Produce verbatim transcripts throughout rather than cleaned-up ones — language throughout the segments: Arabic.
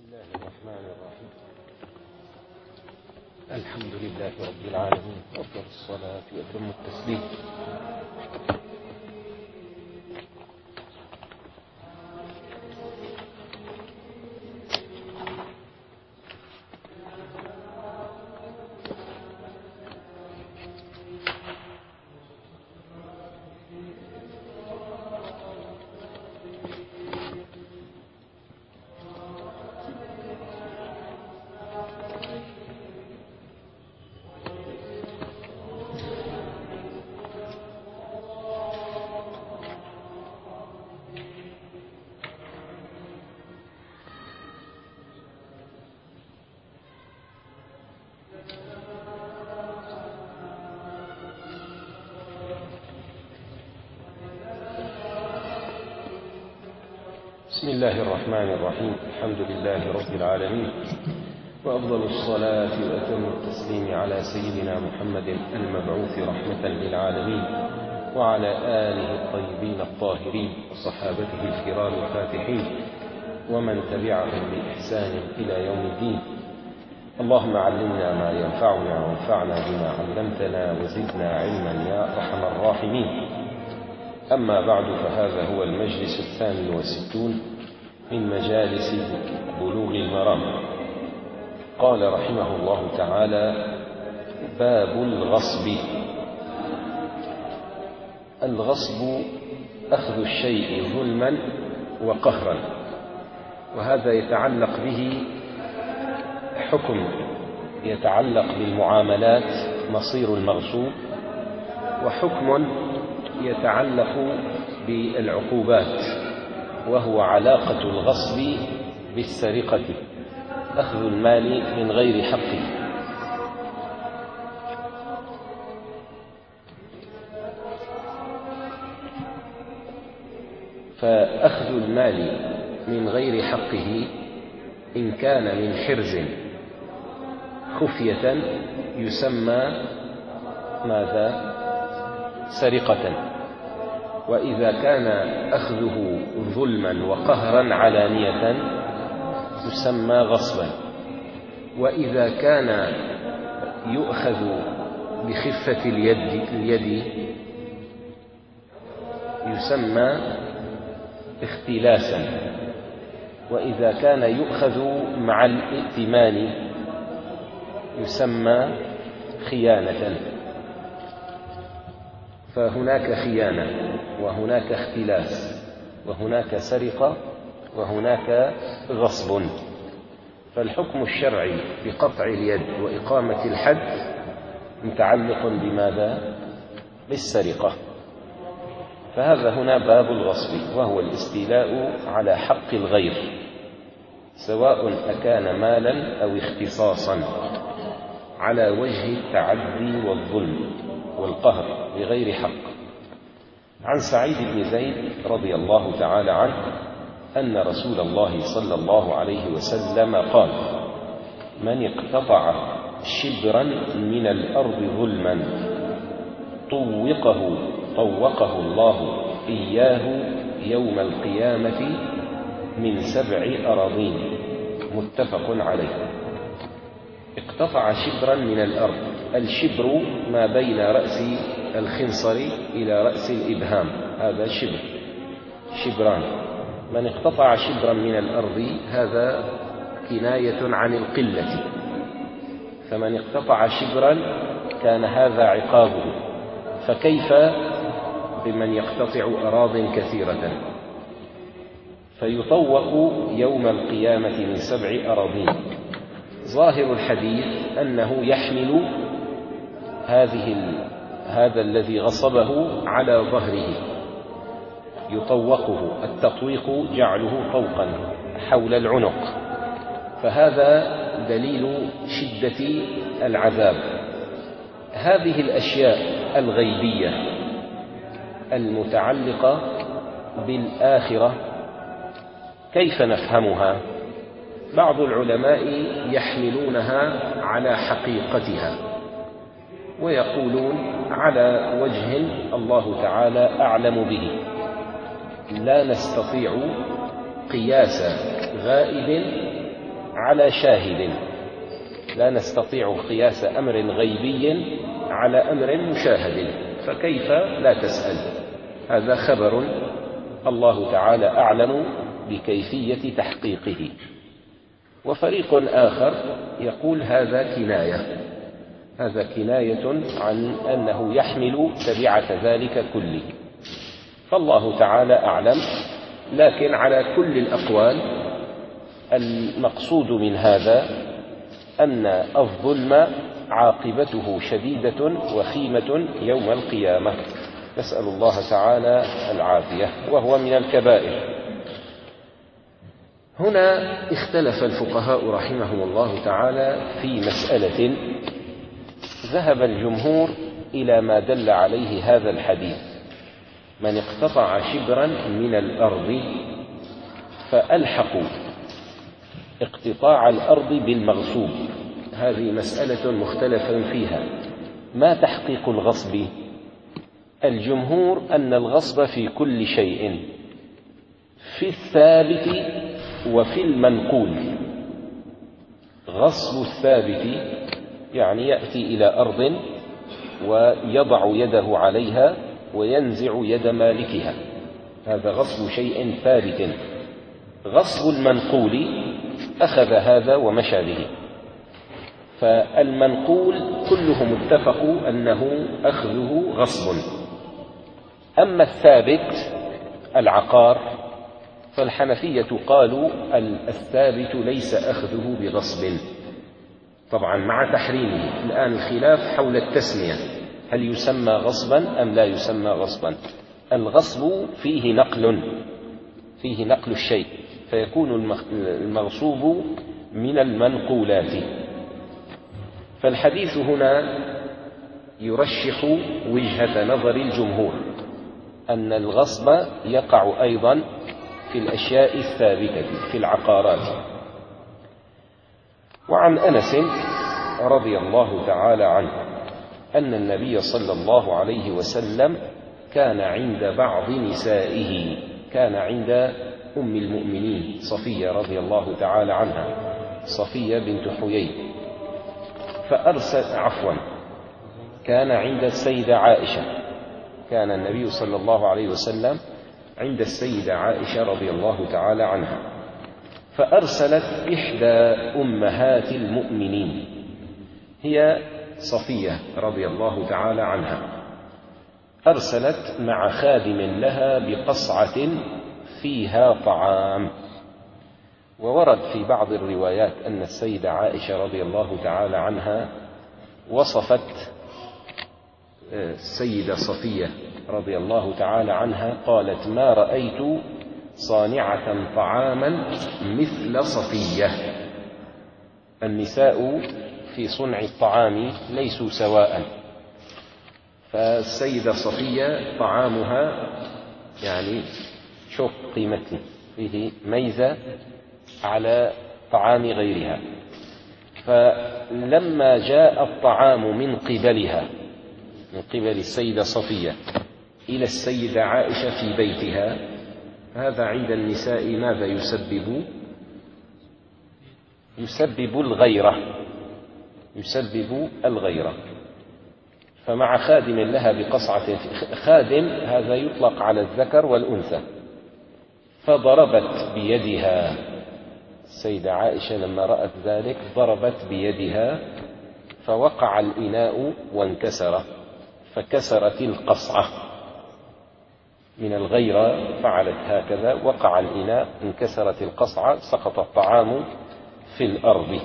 الله الرحمن الرحيم. الحمد لله رب العالمين، أفضل الصلاة وأتم التسليم بسم الله الرحمن الرحيم. الحمد لله رب العالمين، وأفضل الصلاة وأتم التسليم على سيدنا محمد المبعوث رحمة للعالمين، وعلى آله الطيبين الطاهرين وصحابته الكرام الفاتحين ومن تبعهم بإحسان إلى يوم الدين. اللهم علمنا ما ينفعنا وانفعنا بما علمتنا وزدنا علما يا أرحم الراحمين. أما بعد، فهذا هو المجلس الثاني والستون من مجالس بلوغ المرام. قال رحمه الله تعالى: باب الغصب. الغصب أخذ الشيء ظلما وقهرا، وهذا يتعلق به حكم يتعلق بالمعاملات مصير المغصوب، وحكم يتعلق بالعقوبات وهو علاقة الغصب بالسرقة، أخذ المال من غير حقه. فأخذ المال من غير حقه إن كان من حرز خفية يسمى ماذا؟ سرقة. وإذا كان أخذه ظلما وقهرا علانية يسمى غصبا. وإذا كان يؤخذ بخفة اليد, اليد يسمى اختلاسا. وإذا كان يؤخذ مع الائتمان يسمى خيانة. فهناك خيانة، وهناك اختلاس، وهناك سرقة، وهناك غصب. فالحكم الشرعي بقطع اليد وإقامة الحد متعلق بماذا؟ بالسرقة. فهذا هنا باب الغصب، وهو الاستيلاء على حق الغير، سواء أكان مالا أو اختصاصا، على وجه التعدي والظلم والقهر بغير حق. عن سعيد بن زيد رضي الله تعالى عنه أن رسول الله صلى الله عليه وسلم قال: من اقتطع شبرا من الأرض ظلما طوقه طوقه الله إياه يوم القيامة من سبع أراضين. متفق عليه. اقتطع شبرا من الأرض، الشبر ما بين رأس الخنصر إلى رأس الإبهام، هذا شبر، شبران. من اقتطع شبرا من الأرض هذا كناية عن القلة، فمن اقتطع شبرا كان هذا عقابه، فكيف بمن يقتطع أراض كثيرة؟ فيطوق يوم القيامة من سبع أراضين. ظاهر الحديث أنه يحمل هذه هذا الذي غصبه على ظهره، يطوقه. التطويق جعله طوقا حول العنق، فهذا دليل شدة العذاب. هذه الأشياء الغيبية المتعلقة بالآخرة كيف نفهمها؟ بعض العلماء يحملونها على حقيقتها ويقولون على وجه الله تعالى أعلم به، لا نستطيع قياس غائب على شاهد، لا نستطيع قياس أمر غيبي على أمر مشاهد، فكيف لا تسأل؟ هذا خبر الله تعالى أعلم بكيفية تحقيقه. وفريق آخر يقول هذا كناية، هذا كناية عن أنه يحمل تبعة ذلك كله، فالله تعالى أعلم. لكن على كل الأقوال المقصود من هذا أن الظلم عاقبته شديدة وخيمة يوم القيامة، نسأل الله تعالى العافية، وهو من الكبائر. هنا اختلف الفقهاء رحمهم الله تعالى في مسألة، ذهب الجمهور إلى ما دل عليه هذا الحديث: من اقتطع شبرا من الأرض، فألحقوا اقتطاع الأرض بالمغصوب. هذه مسألة مختلف فيها، ما تحقيق الغصب؟ الجمهور أن الغصب في كل شيء، في الثابت وفي المنقول. غصب الثابت يعني يأتي إلى أرض ويضع يده عليها وينزع يد مالكها، هذا غصب شيء ثابت. غصب المنقول أخذ هذا ومشى به، فالمنقول كلهم اتفقوا أنه أخذه غصب. أما الثابت العقار فالحنفية قالوا الثابت ليس أخذه بغصب، طبعا مع تحريمه. الآن الخلاف حول التسمية، هل يسمى غصبا أم لا يسمى غصبا؟ الغصب فيه نقل، فيه نقل الشيء، فيكون المغصوب من المنقولات. فالحديث هنا يرشح وجهة نظر الجمهور أن الغصب يقع أيضا في الأشياء الثابتة في العقارات. وعن أنس رضي الله تعالى عنه أن النبي صلى الله عليه وسلم كان عند بعض نسائه، كان عند أم المؤمنين صفية رضي الله تعالى عنها، صفية بنت حيي، فأرسل عفوا كان عند السيدة عائشة، كان النبي صلى الله عليه وسلم عند السيدة عائشة رضي الله تعالى عنها، فأرسلت إحدى أمهات المؤمنين، هي صفية رضي الله تعالى عنها، أرسلت مع خادم لها بقصعة فيها طعام. وورد في بعض الروايات أن السيدة عائشة رضي الله تعالى عنها وصفت السيدة صفية رضي الله تعالى عنها، قالت: ما رأيت صانعة طعاما مثل صفية. النساء في صنع الطعام ليسوا سواء، فالسيدة صفية طعامها يعني شوف قيمته، فيه ميزة على طعام غيرها. فلما جاء الطعام من قبلها، من قبل السيدة صفية إلى السيدة عائشة في بيتها، هذا عند النساء ماذا يسبب؟ يسبب الغيرة، يسبب الغيرة. فمع خادم لها بقصعة، خادم هذا يطلق على الذكر والأنثى، فضربت بيدها السيدة عائشة لما رأت ذلك، ضربت بيدها فوقع الإناء وانكسر، فكسرت القصعة من الغيرة، فعلت هكذا، وقع الإناء، انكسرت القصعة، سقط الطعام في الأرض.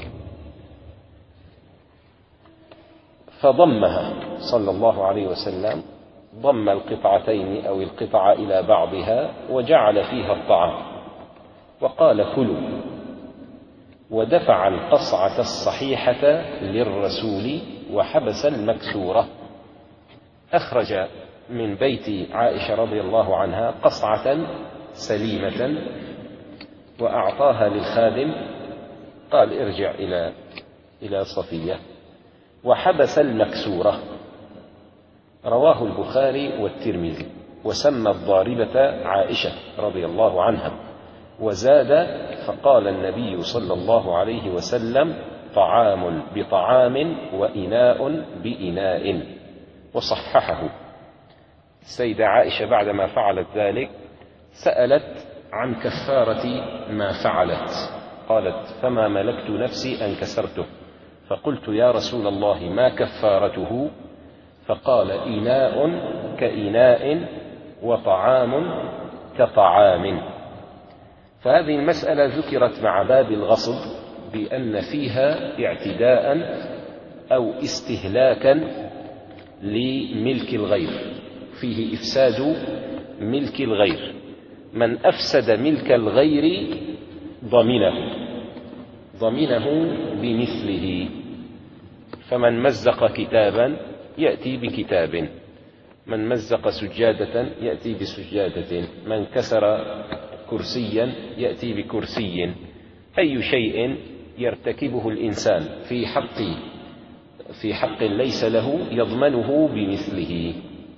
فضمها صلى الله عليه وسلم، ضم القطعتين أو القطعة إلى بعضها وجعل فيها الطعام وقال: كلوا. ودفع القصعة الصحيحة للرسول وحبس المكسورة. أخرج من بيت عائشة رضي الله عنها قصعة سليمة وأعطاها للخادم، قال: ارجع إلى إلى صفية. وحبس المكسورة. رواه البخاري والترمذي، وسمى الضاربة عائشة رضي الله عنها، وزاد: فقال النبي صلى الله عليه وسلم: طعام بطعام وإناء بإناء، وصححه. السيدة عائشة بعدما فعلت ذلك سألت عن كفارة ما فعلت، قالت: فما ملكت نفسي أن كسرته، فقلت: يا رسول الله ما كفارته؟ فقال: إناء كإناء وطعام كطعام. فهذه المسألة ذكرت مع باب الغصب بأن فيها اعتداء أو استهلاكا لملك الغير، فيه إفساد ملك الغير. من أفسد ملك الغير ضمنه ضمنه بمثله. فمن مزق كتابا يأتي بكتاب، من مزق سجادة يأتي بسجادة، من كسر كرسيا يأتي بكرسي. أي شيء يرتكبه الإنسان في حق في حق ليس له يضمنه بمثله.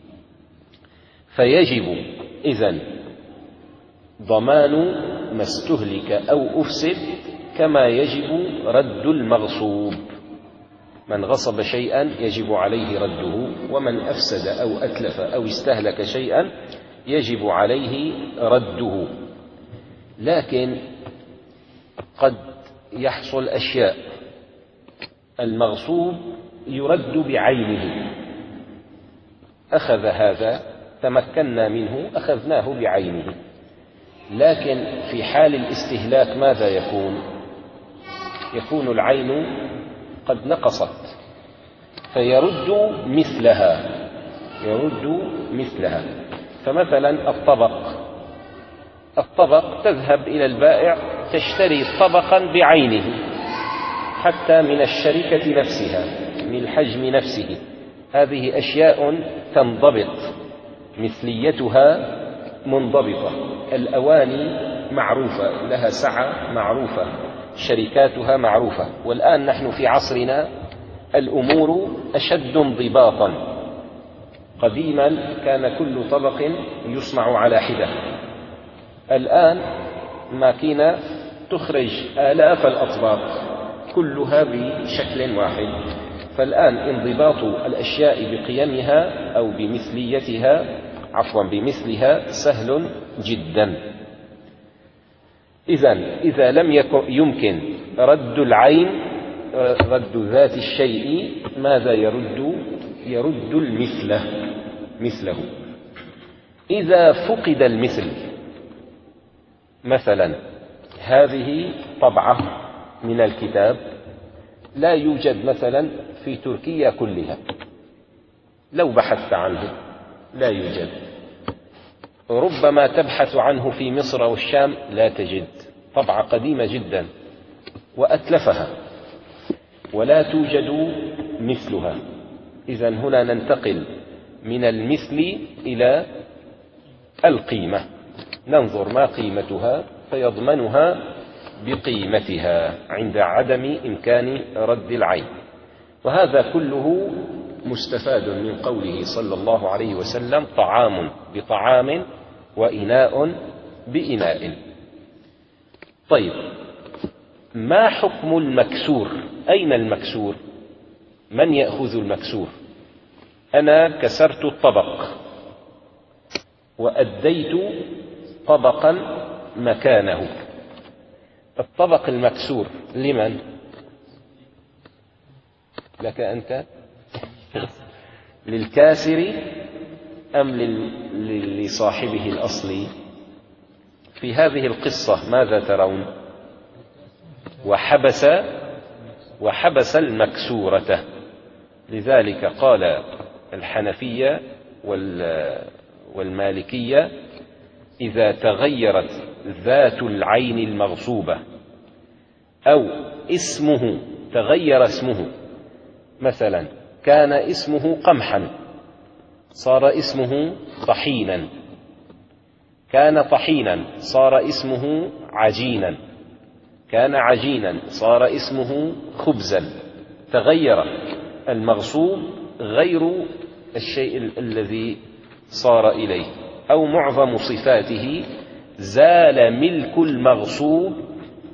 فيجب إذن ضمان ما استهلك أو أفسد، كما يجب رد المغصوب. من غصب شيئا يجب عليه رده، ومن أفسد أو أتلف أو استهلك شيئا يجب عليه رده. لكن قد يحصل أشياء المغصوب يرد بعينه، أخذ هذا تمكنا منه أخذناه بعينه، لكن في حال الاستهلاك ماذا يكون؟ يكون العين قد نقصت فيرد مثلها يرد مثلها. فمثلا الطبق الطبق تذهب إلى البائع تشتري طبقا بعينه، حتى من الشركة نفسها، من الحجم نفسه. هذه أشياء تنضبط، مثليتها منضبطة. الأواني معروفة، لها سعة معروفة، شركاتها معروفة. والآن نحن في عصرنا الأمور أشد انضباطا. قديما كان كل طبق يصنع على حدة، الآن ماكينة تخرج آلاف الأطباق كلها بشكل واحد. فالآن انضباط الأشياء بقيمها أو بمثليتها عفوا بمثلها سهل جدا. إذن إذا لم يمكن رد العين، رد ذات الشيء، ماذا يرد؟ يرد المثل مثله. إذا فقد المثل، مثلا هذه طبعة من الكتاب لا يوجد مثلا في تركيا كلها، لو بحثت عنه لا يوجد. ربما تبحث عنه في مصر والشام لا تجد، طبعة قديمة جدا وأتلفها ولا توجد مثلها. إذن هنا ننتقل من المثل إلى القيمة، ننظر ما قيمتها فيضمنها بقيمتها عند عدم إمكان رد العين. وهذا كله مستفاد من قوله صلى الله عليه وسلم: طعام بطعام وإناء بإناء. طيب، ما حكم المكسور؟ أين المكسور؟ من يأخذ المكسور؟ أنا كسرت الطبق وأديت طبقا مكانه. الطبق المكسور لمن؟ لك أنت؟ للكاسر أم لصاحبه الأصلي؟ في هذه القصة ماذا ترون؟ وحبس وحبس المكسورة. لذلك قال الحنفية والمالكية: إذا تغيرت ذات العين المغصوبة أو اسمه، تغير اسمه، مثلا كان اسمه قمحا صار اسمه طحينا، كان طحينا صار اسمه عجينا، كان عجينا صار اسمه خبزا. تغير المغصوب غير الشيء الذي صار إليه، أو معظم صفاته زال ملك المغصوب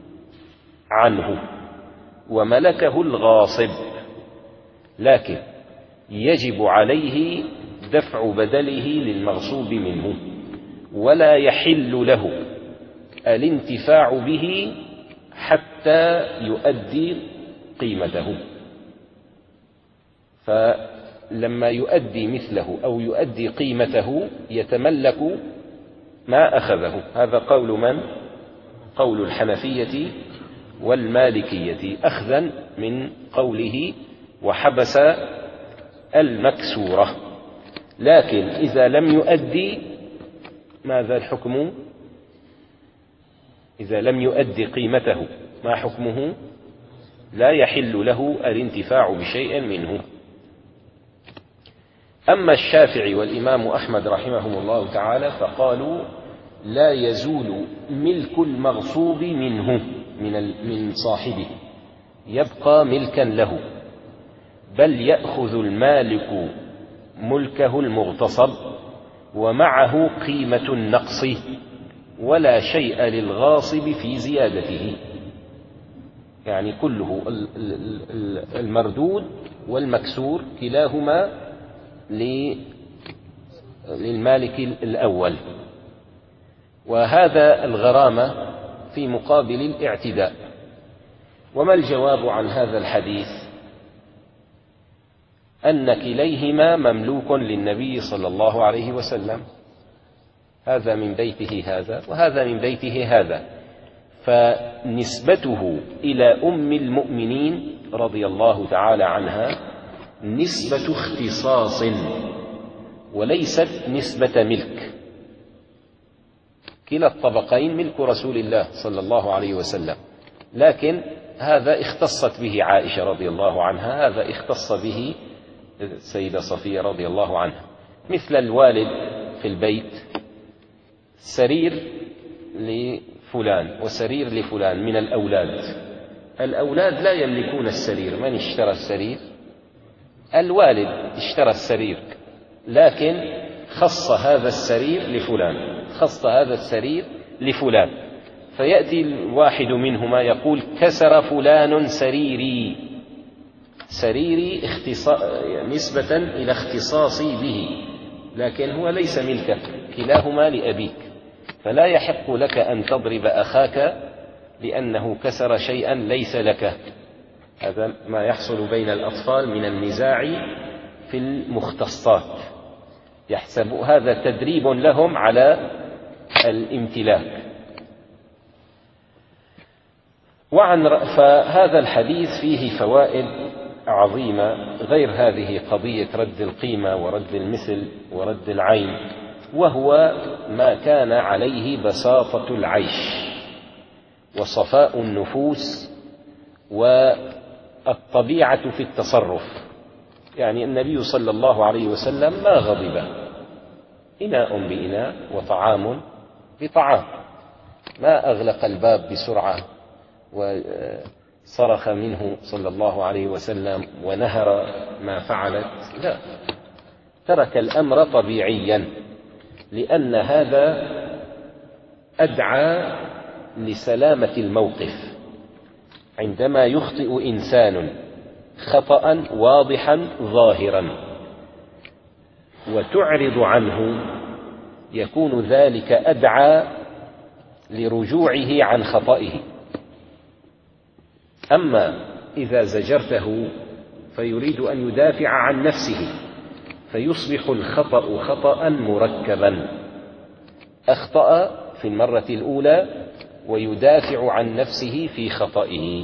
عنه وملكه الغاصب، لكن يجب عليه دفع بدله للمغصوب منه، ولا يحل له الانتفاع به حتى يؤدي قيمته. فلما يؤدي مثله أو يؤدي قيمته يتملك ما أخذه. هذا قول من؟ قول الحنفية والمالكية، أخذا من قوله وحبس المكسورة. لكن إذا لم يؤدي، ماذا الحكم؟ إذا لم يؤدي قيمته ما حكمه؟ لا يحل له الانتفاع بشيء منه. أما الشافعي والإمام أحمد رحمهم الله تعالى فقالوا لا يزول ملك المغصوب منه من من صاحبه، يبقى ملكا له، بل يأخذ المالك ملكه المغتصب ومعه قيمة النقص، ولا شيء للغاصب في زيادته. يعني كله المردود والمكسور كلاهما للمالك الأول. وهذا الغرامة في مقابل الاعتداء. وما الجواب عن هذا الحديث؟ أن كليهما مملوك للنبي صلى الله عليه وسلم، هذا من بيته هذا وهذا من بيته هذا، فنسبته إلى أم المؤمنين رضي الله تعالى عنها نسبة اختصاص وليست نسبة ملك. كلا الطبقين ملك رسول الله صلى الله عليه وسلم، لكن هذا اختصت به عائشة رضي الله عنها، هذا اختص به السيدة صفية رضي الله عنها. مثل الوالد في البيت، سرير لفلان وسرير لفلان من الأولاد. الأولاد لا يملكون السرير. من اشترى السرير؟ الوالد اشترى السرير، لكن خص هذا السرير لفلان، خص هذا السرير لفلان. فيأتي الواحد منهما يقول كسر فلان سريري، سريري نسبة إلى اختصاصي به، لكن هو ليس ملكك، كلاهما لأبيك، فلا يحق لك أن تضرب أخاك لأنه كسر شيئا ليس لك. هذا ما يحصل بين الأطفال من النزاع في المختصات، يحسب هذا تدريب لهم على الامتلاك. وعن فهذا الحديث فيه فوائد عظيمة غير هذه قضية رد القيمة ورد المثل ورد العين، وهو ما كان عليه بساطة العيش وصفاء النفوس والطبيعة في التصرف. يعني النبي صلى الله عليه وسلم ما غضب، إناء بإناء وطعام بطعام، ما أغلق الباب بسرعة وصرخ منه صلى الله عليه وسلم ونهر ما فعلت، لا، ترك الأمر طبيعيا، لأن هذا أدعى لسلامة الموقف. عندما يخطئ إنسان خطأ واضحا ظاهرا وتعرض عنه، يكون ذلك أدعى لرجوعه عن خطئه. أما إذا زجرته فيريد أن يدافع عن نفسه، فيصبح الخطأ خطأ مركبا، أخطأ في المرة الأولى ويدافع عن نفسه في خطئه.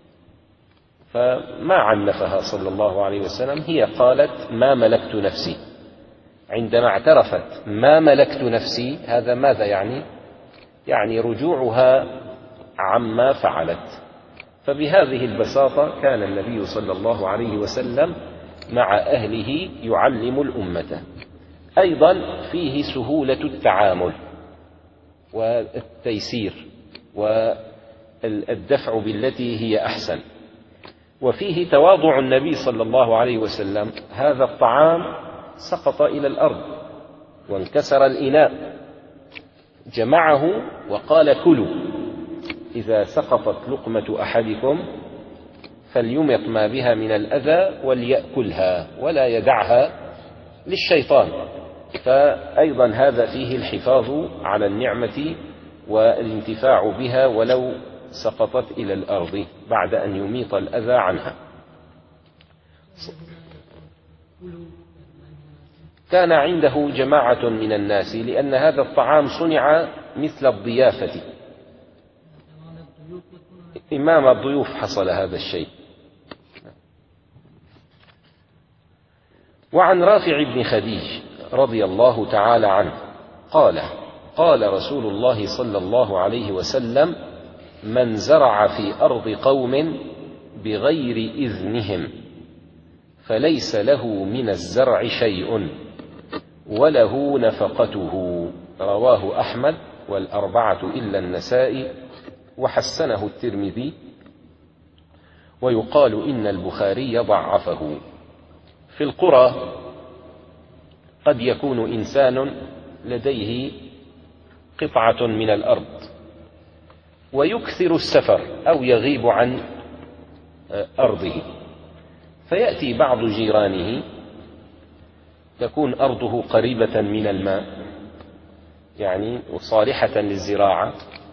فما عنفها صلى الله عليه وسلم، هي قالت ما ملكت نفسي. عندما اعترفت ما ملكت نفسي، هذا ماذا يعني؟ يعني رجوعها عما فعلت. فبهذه البساطة كان النبي صلى الله عليه وسلم مع أهله يعلم الأمة. أيضا فيه سهولة التعامل والتيسير والدفع بالتي هي أحسن، وفيه تواضع النبي صلى الله عليه وسلم. هذا الطعام سقط إلى الأرض وانكسر الإناء، جمعه وقال كلوا، إذا سقطت لقمة أحدكم فليمط ما بها من الأذى وليأكلها ولا يدعها للشيطان. فأيضا هذا فيه الحفاظ على النعمة والانتفاع بها ولو سقطت إلى الأرض بعد أن يميط الأذى عنها. كان عنده جماعة من الناس لأن هذا الطعام صنع مثل الضيافة، إمام الضيوف حصل هذا الشيء. وعن رافع بن خديج رضي الله تعالى عنه قال قال رسول الله صلى الله عليه وسلم: من زرع في أرض قوم بغير إذنهم فليس له من الزرع شيء وله نفقته. رواه أحمد والأربعة إلا النسائي وحسنه الترمذي، ويقال إن البخاري ضعفه. في القرى قد يكون إنسان لديه قطعة من الأرض ويكثر السفر أو يغيب عن أرضه، فيأتي بعض جيرانه تكون أرضه قريبة من الماء يعني صالحة للزراعة،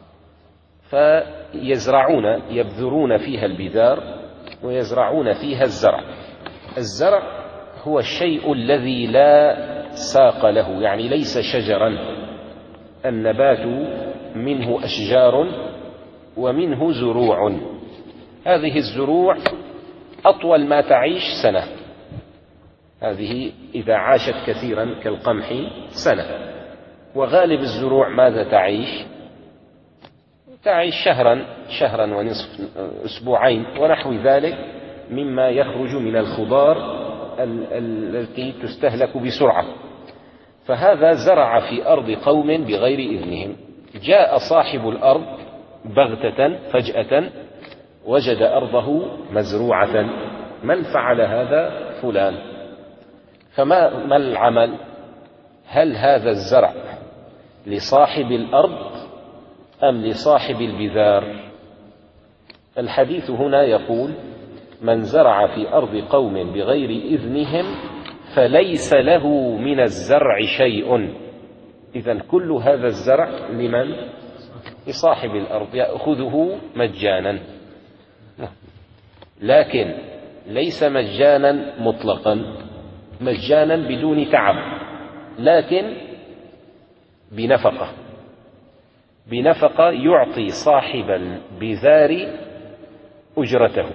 فيزرعون يبذرون فيها البذار ويزرعون فيها الزرع. الزرع هو الشيء الذي لا ساق له، يعني ليس شجرا، النبات منه أشجار ومنه زروع. هذه الزروع أطول ما تعيش سنة، هذه إذا عاشت كثيرا كالقمح سنة. وغالب الزروع ماذا تعيش؟ تعيش شهرا شهرا ونصف، أسبوعين ونحو ذلك مما يخرج من الخضار التي تستهلك بسرعة. فهذا زرع في أرض قوم بغير إذنهم، جاء صاحب الأرض بغتة فجأة وجد أرضه مزروعة. من فعل هذا؟ فلان. فما ما العمل؟ هل هذا الزرع لصاحب الأرض أم لصاحب البذار؟ الحديث هنا يقول: من زرع في أرض قوم بغير إذنهم فليس له من الزرع شيء. إذن كل هذا الزرع لمن؟ لصاحب الأرض، يأخذه مجانا، لكن ليس مجانا مطلقا، مجانا بدون تعب، لكن بنفقة بنفقة يعطي صاحب البذار أجرته.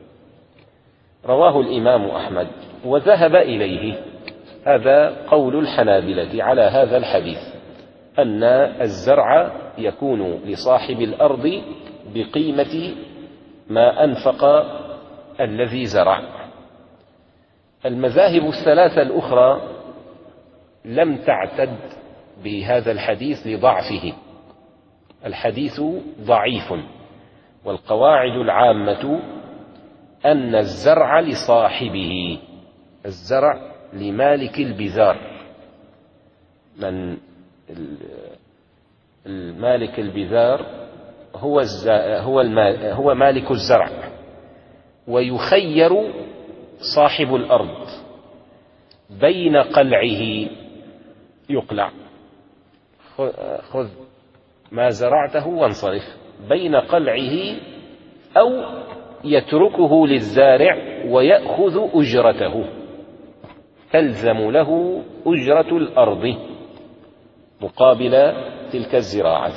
رواه الإمام أحمد وذهب إليه، هذا قول الحنابلة على هذا الحديث، أن الزرع يكون لصاحب الأرض بقيمة ما أنفق الذي زرع. المذاهب الثلاثة الأخرى لم تعتد بهذا الحديث لضعفه، الحديث ضعيف، والقواعد العامة أن الزرع لصاحبه، الزرع لمالك البذار، من المالك البذار هو هو هو مالك الزرع، ويخير صاحب الأرض بين قلعه، يقلع، خذ ما زرعته وانصرف، بين قلعه أو يتركه للزارع ويأخذ أجرته، تلزم له أجرة الأرض مقابل تلك الزراعة.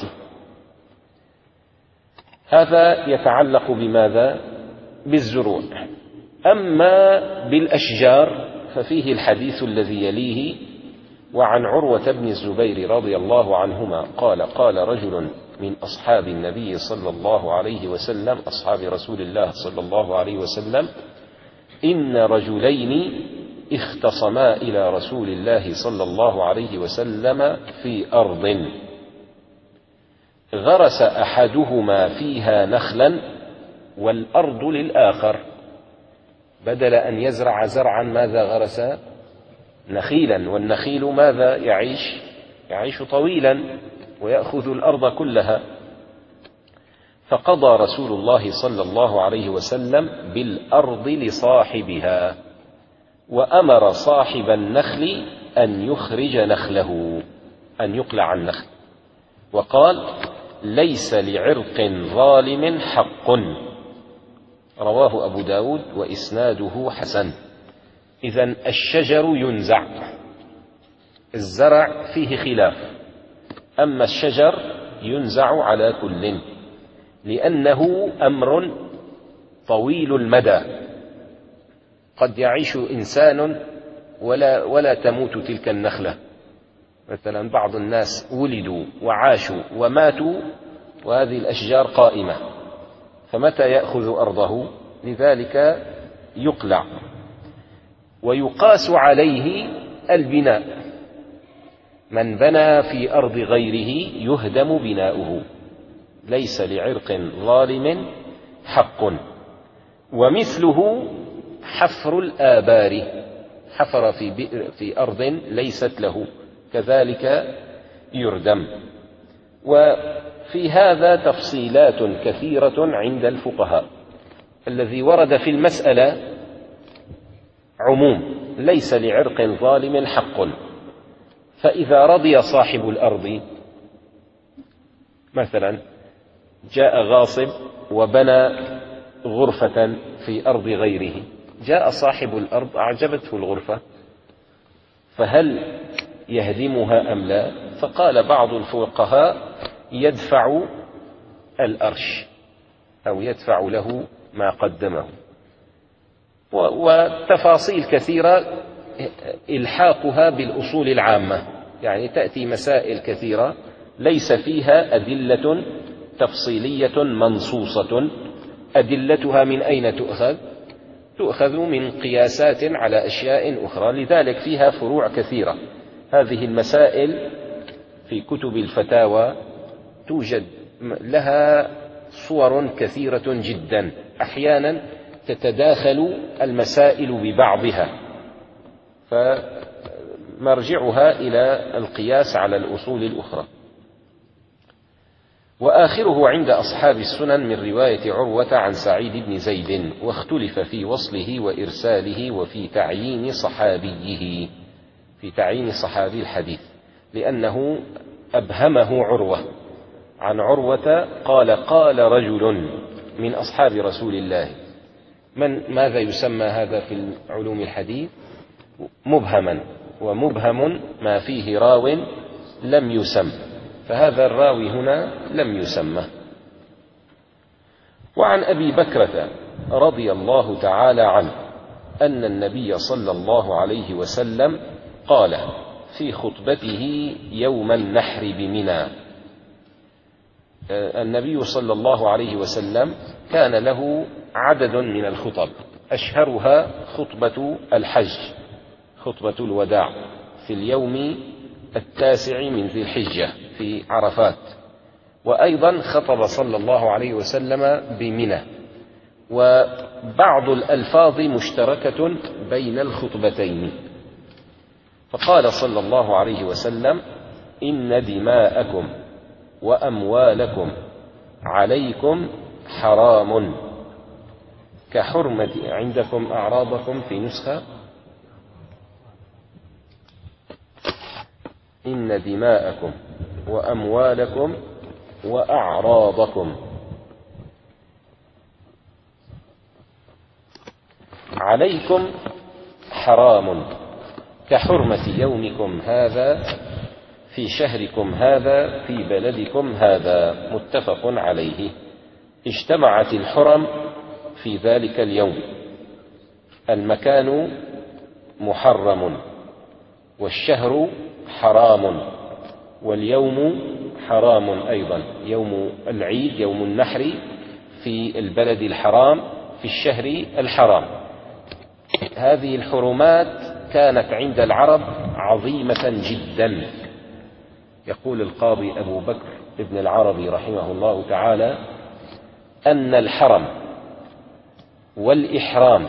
هذا يتعلق بماذا؟ بالزروع. أما بالأشجار ففيه الحديث الذي يليه: وعن عروة بن الزبير رضي الله عنهما قال: قال رجل من أصحاب النبي صلى الله عليه وسلم، أصحاب رسول الله صلى الله عليه وسلم: إن رجلين اختصما إلى رسول الله صلى الله عليه وسلم في أرض غرس أحدهما فيها نخلا والأرض للآخر، بدل أن يزرع زرعا ماذا غرس؟ نخيلا، والنخيل ماذا يعيش؟ يعيش طويلا ويأخذ الأرض كلها. فقضى رسول الله صلى الله عليه وسلم بالأرض لصاحبها، وأمر صاحب النخل أن يخرج نخله، أن يقلع النخل، وقال: ليس لعرق ظالم حق. رواه أبو داود وإسناده حسن. إذن الشجر ينزع، الزرع فيه خلاف، أما الشجر ينزع على كل، لأنه أمر طويل المدى، قد يعيش إنسان ولا, ولا تموت تلك النخلة. مثلا بعض الناس ولدوا وعاشوا وماتوا وهذه الأشجار قائمة، فمتى يأخذ أرضه؟ لذلك يقلع. ويقاس عليه البناء، من بنى في أرض غيره يهدم بناؤه، ليس لعرق ظالم حق. ومثله حفر الآبار، حفر في بئر في أرض ليست له، كذلك يردم. وفي هذا تفصيلات كثيرة عند الفقهاء. الذي ورد في المسألة عموم، ليس لعرق ظالم حق. فإذا رضي صاحب الأرض، مثلا جاء غاصب وبنى غرفة في أرض غيره، جاء صاحب الأرض أعجبته الغرفة، فهل يهدمها أم لا؟ فقال بعض الفقهاء: يدفع الأرش، أو يدفع له ما قدمه. وتفاصيل كثيرة إلحاقها بالأصول العامة، يعني تأتي مسائل كثيرة ليس فيها أدلة تفصيلية منصوصة. أدلتها من أين تؤخذ؟ تؤخذ من قياسات على أشياء أخرى، لذلك فيها فروع كثيرة. هذه المسائل في كتب الفتاوى توجد لها صور كثيرة جدا، أحيانا تتداخل المسائل ببعضها، فمرجعها إلى القياس على الأصول الأخرى. وآخره عند أصحاب السنن من رواية عروة عن سعيد بن زيد، واختلف في وصله وإرساله وفي تعيين صحابيه، في تعيين صحابي الحديث، لأنه أبهمه عروة عن عروة قال: قال رجل من أصحاب رسول الله. من ماذا يسمى هذا في علوم الحديث؟ مبهما، ومبهم ما فيه راو لم يسم، فهذا الراوي هنا لم يسمى. وعن أبي بكرة رضي الله تعالى عنه أن النبي صلى الله عليه وسلم قال في خطبته يوم النحر بمنى. النبي صلى الله عليه وسلم كان له عدد من الخطب، أشهرها خطبة الحج، خطبة الوداع في اليوم التاسع من ذي الحجة في عرفات، وأيضا خطب صلى الله عليه وسلم بمنى. وبعض الألفاظ مشتركة بين الخطبتين، فقال صلى الله عليه وسلم: إن دماءكم وأموالكم عليكم حرام كحرمة، عندكم أعراضكم في نسخة، إن دماءكم وأموالكم وأعراضكم عليكم حرام كحرمة يومكم هذا في شهركم هذا في بلدكم هذا، متفق عليه. اجتمعت الحرم في ذلك اليوم، المكان محرم، والشهر حرام، واليوم حرام أيضا، يوم العيد يوم النحر في البلد الحرام في الشهر الحرام. هذه الحرمات كانت عند العرب عظيمة جدا. يقول القاضي أبو بكر ابن العربي رحمه الله تعالى أن الحرم والإحرام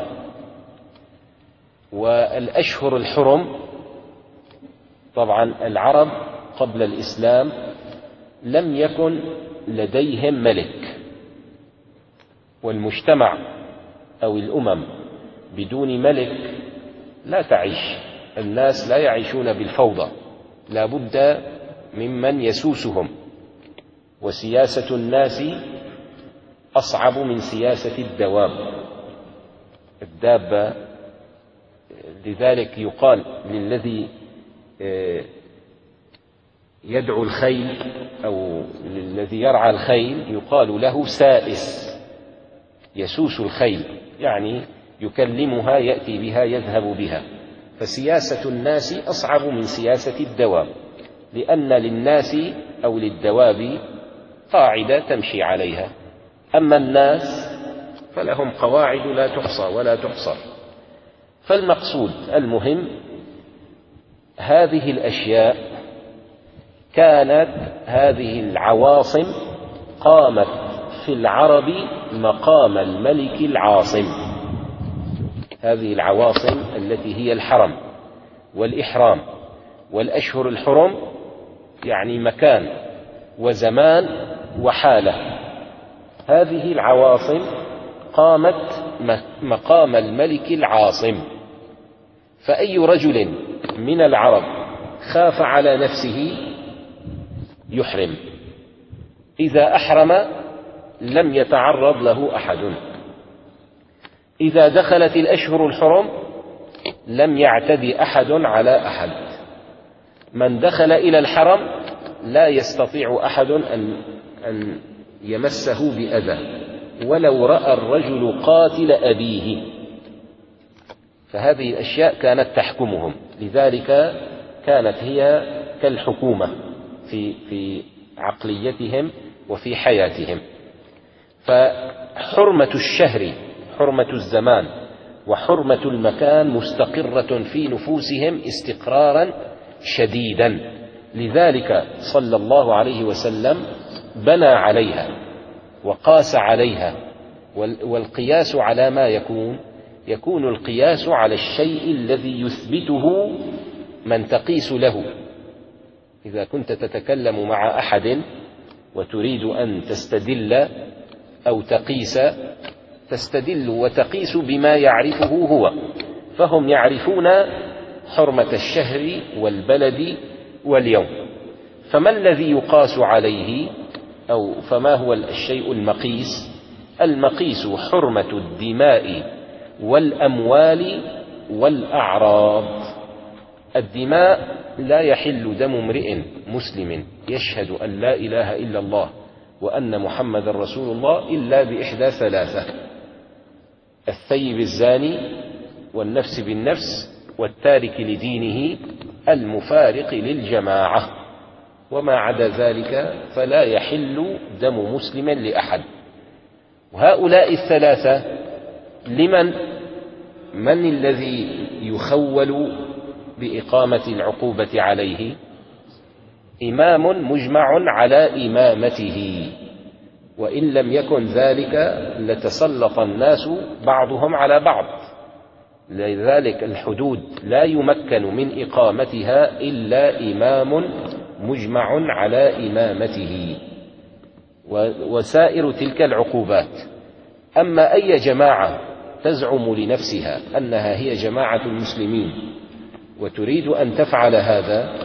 والأشهر الحرم، طبعا العرب قبل الإسلام لم يكن لديهم ملك، والمجتمع أو الأمم بدون ملك لا تعيش. الناس لا يعيشون بالفوضى، لا بد ممن يسوسهم، وسياسة الناس أصعب من سياسة الدواب. الدابة لذلك يقال للذي يدعو الخيل أو الذي يرعى الخيل يقال له سائس، يسوس الخيل، يعني يكلمها، يأتي بها، يذهب بها. فسياسة الناس أصعب من سياسة الدواب، لأن للناس أو للدواب قاعدة تمشي عليها، أما الناس فلهم قواعد لا تحصى ولا تحصر. فالمقصود المهم هذه الأشياء كانت، هذه العواصم قامت في العرب مقام الملك العاصم. هذه العواصم التي هي الحرم والإحرام والأشهر الحرم، يعني مكان وزمان وحالة، هذه العواصم قامت مقام الملك العاصم. فأي رجل من العرب خاف على نفسه يحرم، إذا أحرم لم يتعرض له أحد. إذا دخلت الأشهر الحرم لم يعتدي أحد على أحد. من دخل إلى الحرم لا يستطيع أحد أن أن يمسه بأذى ولو رأى الرجل قاتل أبيه. فهذه الأشياء كانت تحكمهم، لذلك كانت هي كالحكومة في في عقليتهم وفي حياتهم. فحرمة الشهر، حرمة الزمان وحرمة المكان مستقرة في نفوسهم استقرارا شديدا، لذلك صلى الله عليه وسلم بنى عليها وقاس عليها. والقياس على ما يكون يكون القياس على الشيء الذي يثبته من تقيس له. إذا كنت تتكلم مع أحد وتريد أن تستدل أو تقيس، تستدل وتقيس بما يعرفه هو، فهم يعرفون حرمة الشهر والبلد واليوم. فما الذي يقاس عليه، أو فما هو الشيء المقيس؟ المقيس حرمة الدماء والأموال والأعراض. الدماء لا يحل دم امرئ مسلم يشهد أن لا إله إلا الله وأن محمد رسول الله إلا بإحدى ثلاثة: الثيب الزاني، والنفس بالنفس، والتارك لدينه، المفارق للجماعة. وما عدا ذلك فلا يحل دم مسلم لأحد. وهؤلاء الثلاثة لمن من الذي يخول بإقامة العقوبة عليه؟ إمام مجمع على إمامته، وإن لم يكن ذلك لتسلط الناس بعضهم على بعض. لذلك الحدود لا يمكن من إقامتها إلا إمام مجمع على إمامته. وسائر تلك العقوبات، أما أي جماعة تزعم لنفسها أنها هي جماعة المسلمين وتريد أن تفعل هذا،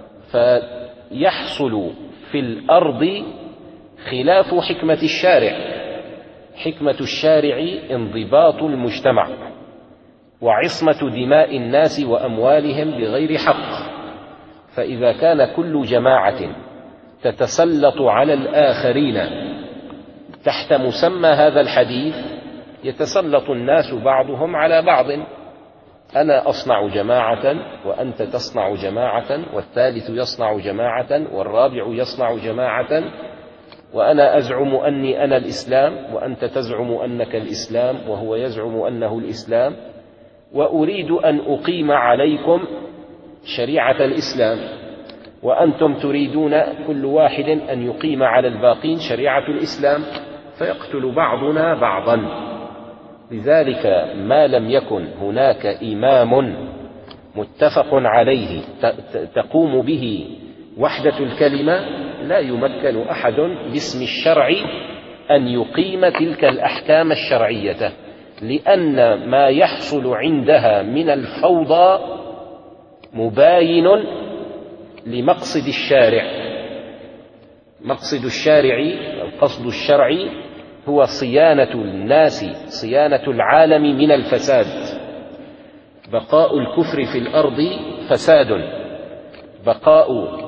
فيحصل في الأرض خلاف حكمة الشارع. حكمة الشارع انضباط المجتمع وعصمة دماء الناس وأموالهم بغير حق. فإذا كان كل جماعة تتسلط على الآخرين تحت مسمى هذا الحديث، يتسلط الناس بعضهم على بعض. أنا أصنع جماعة وأنت تصنع جماعة، والثالث يصنع جماعة، والرابع يصنع جماعة، وأنا أزعم أني أنا الإسلام وأنت تزعم أنك الإسلام وهو يزعم أنه الإسلام، وأريد أن أقيم عليكم شريعة الإسلام، وأنتم تريدون كل واحد أن يقيم على الباقين شريعة الإسلام، فيقتل بعضنا بعضا. لذلك ما لم يكن هناك إمام متفق عليه تقوم به وحدة الكلمة لا يمكن أحد باسم الشرع أن يقيم تلك الأحكام الشرعية، لأن ما يحصل عندها من الفوضى مباين لمقصد الشارع. مقصد الشارع، القصد الشرعي، هو صيانة الناس، صيانة العالم من الفساد. بقاء الكفر في الأرض فساد، بقاء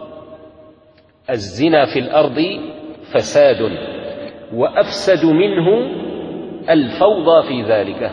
الزنا في الأرض فساد، وأفسد منه الفوضى في ذلك.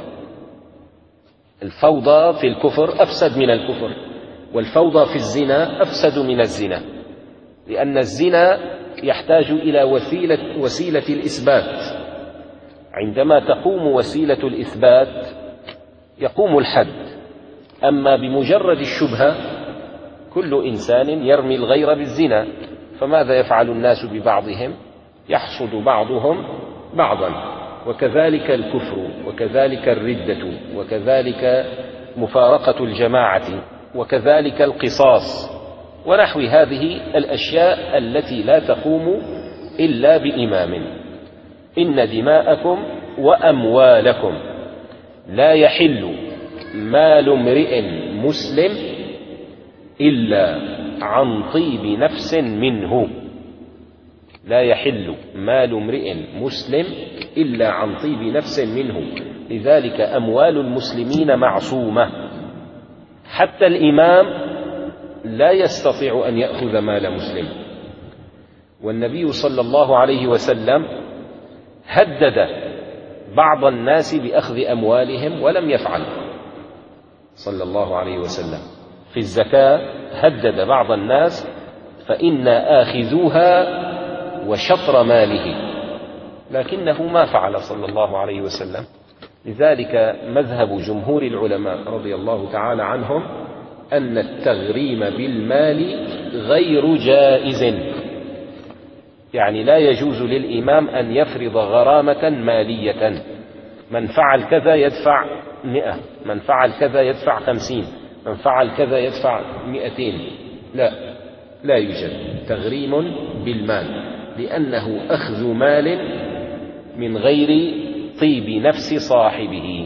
الفوضى في الكفر أفسد من الكفر، والفوضى في الزنا أفسد من الزنا، لأن الزنا يحتاج إلى وسيلة, وسيلة الإثبات. عندما تقوم وسيلة الإثبات يقوم الحد. أما بمجرد الشبهة كل إنسان يرمي الغير بالزنا، فماذا يفعل الناس ببعضهم؟ يحصد بعضهم بعضا. وكذلك الكفر، وكذلك الردة، وكذلك مفارقة الجماعة، وكذلك القصاص، ونحو هذه الأشياء التي لا تقوم إلا بإمام. إن دماءكم وأموالكم لا يحل مال امرئ مسلم إلا عن طيب نفس منه. لا يحل مال امرئ مسلم إلا عن طيب نفس منه. لذلك أموال المسلمين معصومة، حتى الإمام لا يستطيع أن يأخذ مال مسلم. والنبي صلى الله عليه وسلم هدد بعض الناس بأخذ أموالهم ولم يفعل صلى الله عليه وسلم. في الزكاة هدد بعض الناس فإنا آخذوها وشطر ماله، لكنه ما فعل صلى الله عليه وسلم. لذلك مذهب جمهور العلماء رضي الله تعالى عنهم أن التغريم بالمال غير جائز، يعني لا يجوز للإمام أن يفرض غرامة مالية. من فعل كذا يدفع مئة، من فعل كذا يدفع خمسين، من فعل كذا يدفع مئتين. لا، لا يوجد تغريم بالمال، لأنه أخذ مال من غير طيب نفس صاحبه.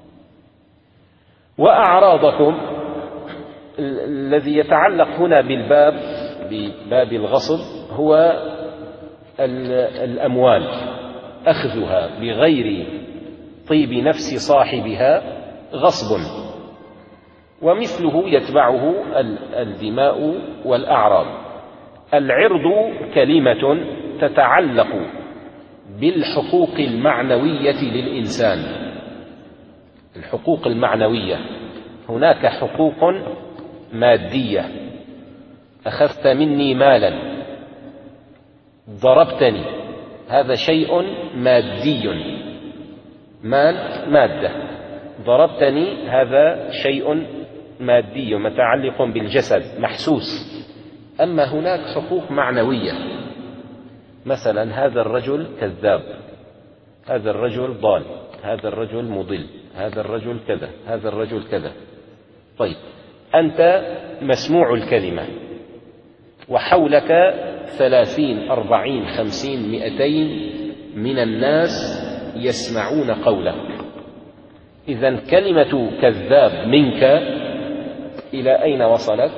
وأعراضكم الذي يتعلق هنا بالباب، بباب الغصب، هو الأموال، أخذها بغير طيب نفس صاحبها غصب، ومثله يتبعه الدماء والأعراض. العرض كلمة تتعلق بالحقوق المعنوية للإنسان. الحقوق المعنوية، هناك حقوق مادية، أخذت مني مالا، ضربتني، هذا شيء مادي، مال مادة، ضربتني هذا شيء مادي متعلق بالجسد محسوس. أما هناك حقوق معنوية، مثلا هذا الرجل كذاب، هذا الرجل ضال، هذا الرجل مضل، هذا الرجل كذا، هذا الرجل كذا. طيب، أنت مسموع الكلمة وحولك ثلاثين أربعين خمسين مئتين من الناس يسمعون قولك، إذن كلمة كذاب منك إلى أين وصلت؟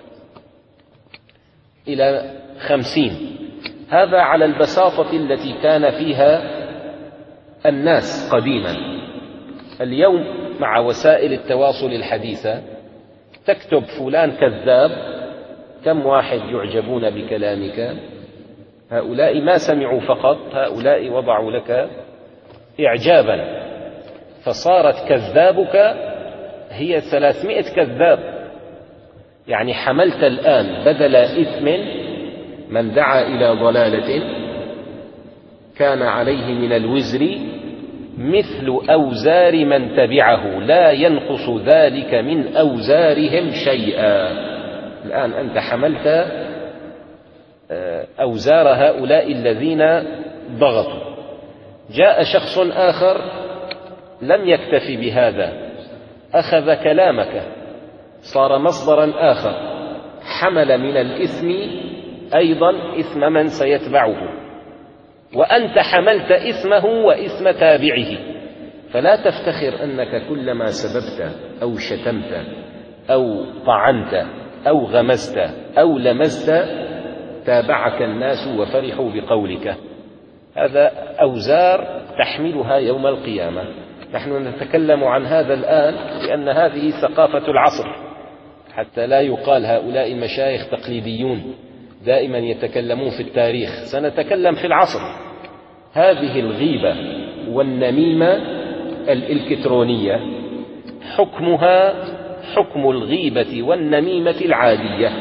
إلى خمسين. هذا على البساطة التي كان فيها الناس قديما. اليوم مع وسائل التواصل الحديثة تكتب فلان كذاب، كم واحد يعجبون بكلامك؟ هؤلاء ما سمعوا فقط، هؤلاء وضعوا لك إعجابا، فصارت كذابك هي ثلاثمائة كذاب. يعني حملت الآن بدل إثم من دعا إلى ضلالة كان عليه من الوزر مثل أوزار من تبعه لا ينقص ذلك من أوزارهم شيئا. الآن أنت حملت أوزار هؤلاء الذين ضغطوا. جاء شخص آخر لم يكتفي بهذا، أخذ كلامك، صار مصدرا آخر، حمل من الإثم أيضا إثم من سيتبعه. وأنت حملت إثمه وإثم تابعه. فلا تفتخر أنك كلما سببت أو شتمت أو طعنت أو غمزت أو لمزت تابعك الناس وفرحوا بقولك. هذا أوزار تحملها يوم القيامة. نحن نتكلم عن هذا الآن لأن هذه ثقافة العصر، حتى لا يقال هؤلاء المشايخ تقليديون دائما يتكلمون في التاريخ. سنتكلم في العصر. هذه الغيبة والنميمة الإلكترونية حكمها حكم الغيبة والنميمة العادية.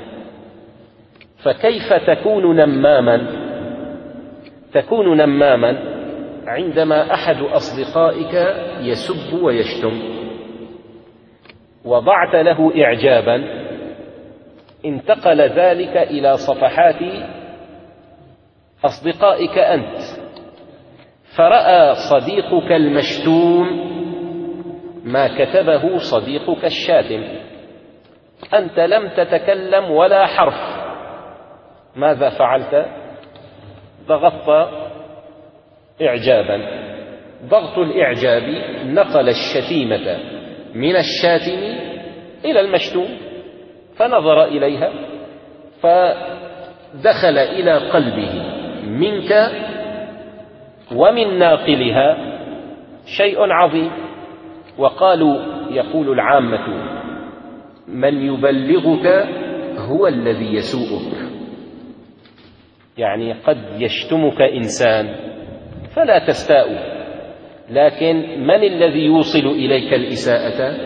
فكيف تكون نماما؟ تكون نماما عندما أحد أصدقائك يسب ويشتم، وضعت له إعجابا، انتقل ذلك إلى صفحات أصدقائك أنت، فرأى صديقك المشتوم ما كتبه صديقك الشاتم، أنت لم تتكلم ولا حرف. ماذا فعلت؟ ضغطت إعجابا. ضغط الإعجاب نقل الشتيمة من الشاتم إلى المشتوم، فنظر إليها فدخل إلى قلبه منك ومن ناقلها شيء عظيم. وقالوا يقول العامة من يبلغك هو الذي يسوءك. يعني قد يشتمك إنسان فلا تستاء، لكن من الذي يوصل إليك الإساءة؟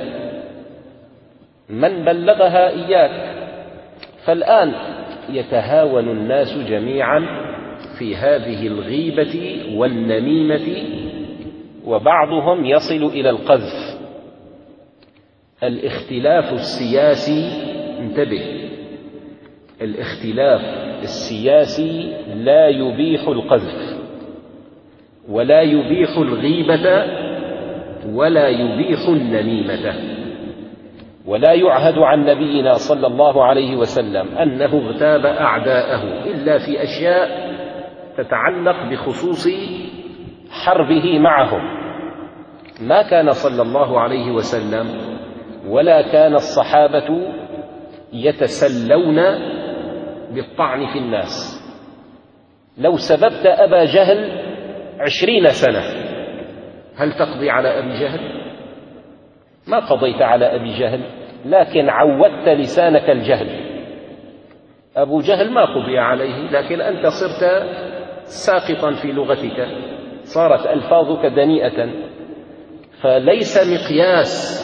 من بلغها إياك. فالآن يتهاون الناس جميعا في هذه الغيبة والنميمة، وبعضهم يصل إلى القذف. الاختلاف السياسي، انتبه، الاختلاف السياسي لا يبيح القذف ولا يبيح الغيبة ولا يبيح النميمة. ولا يعهد عن نبينا صلى الله عليه وسلم أنه اغتاب أعداءه إلا في أشياء تتعلق بخصوص حربه معهم. ما كان صلى الله عليه وسلم ولا كان الصحابة يتسلون بالطعن في الناس. لو سببت أبا جهل عشرين سنة هل تقضي على أبي جهل؟ ما قضيت على أبي جهل، لكن عودت لسانك الجهل. أبو جهل ما قضي عليه، لكن أنت صرت ساقطا في لغتك، صارت ألفاظك دنيئة. فليس مقياس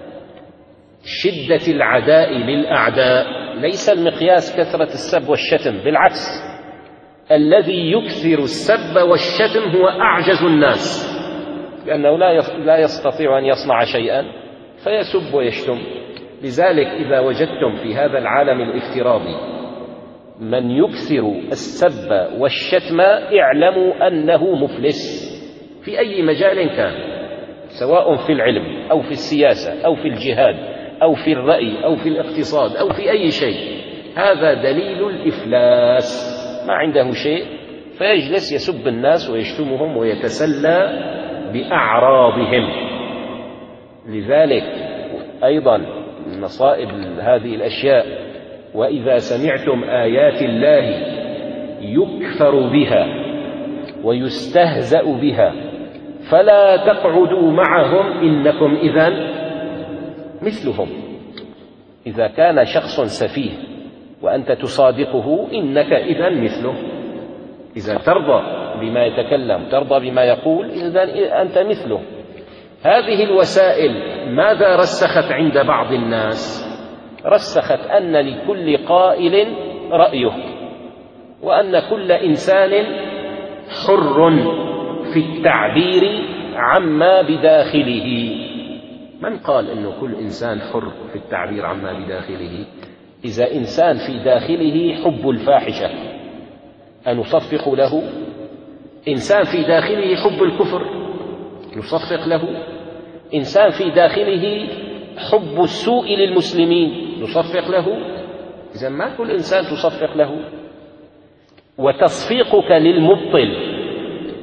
شدة العداء للأعداء، ليس المقياس كثرة السب والشتم، بالعكس، الذي يكثر السب والشتم هو أعجز الناس، لأنه لا يستطيع أن يصنع شيئا فيسب ويشتم. لذلك إذا وجدتم في هذا العالم الافتراضي من يكثر السب والشتم اعلموا أنه مفلس في أي مجال كان، سواء في العلم أو في السياسة أو في الجهاد أو في الرأي أو في الاقتصاد أو في أي شيء. هذا دليل الإفلاس، ما عنده شيء فيجلس يسب الناس ويشتمهم ويتسلى بأعراضهم. لذلك أيضا من مصائب هذه الأشياء وإذا سمعتم آيات الله يكفر بها ويستهزأ بها فلا تقعدوا معهم إنكم إذن مثلهم. إذا كان شخص سفيه وأنت تصادقه إنك إذن مثله. إذا ترضى بما يتكلم ترضى بما يقول إذن أنت مثله. هذه الوسائل ماذا رسخت عند بعض الناس؟ رسخت أن لكل قائل رأيه، وأن كل إنسان حر في التعبير عما بداخله. من قال أنه كل إنسان حر في التعبير عما بداخله؟ إذا إنسان في داخله حب الفاحشة أنصفق له؟ إنسان في داخله حب الكفر نصفق له؟ إنسان في داخله حب السوء للمسلمين نصفق له؟ إذا ما كل إنسان تصفق له. وتصفيقك للمبطل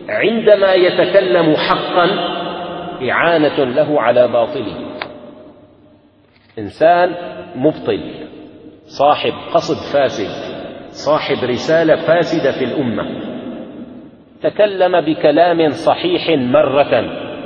عندما يتكلم حقا إعانة له على باطله. إنسان مبطل، صاحب قصد فاسد، صاحب رسالة فاسدة في الأمة، تكلم بكلام صحيح مرة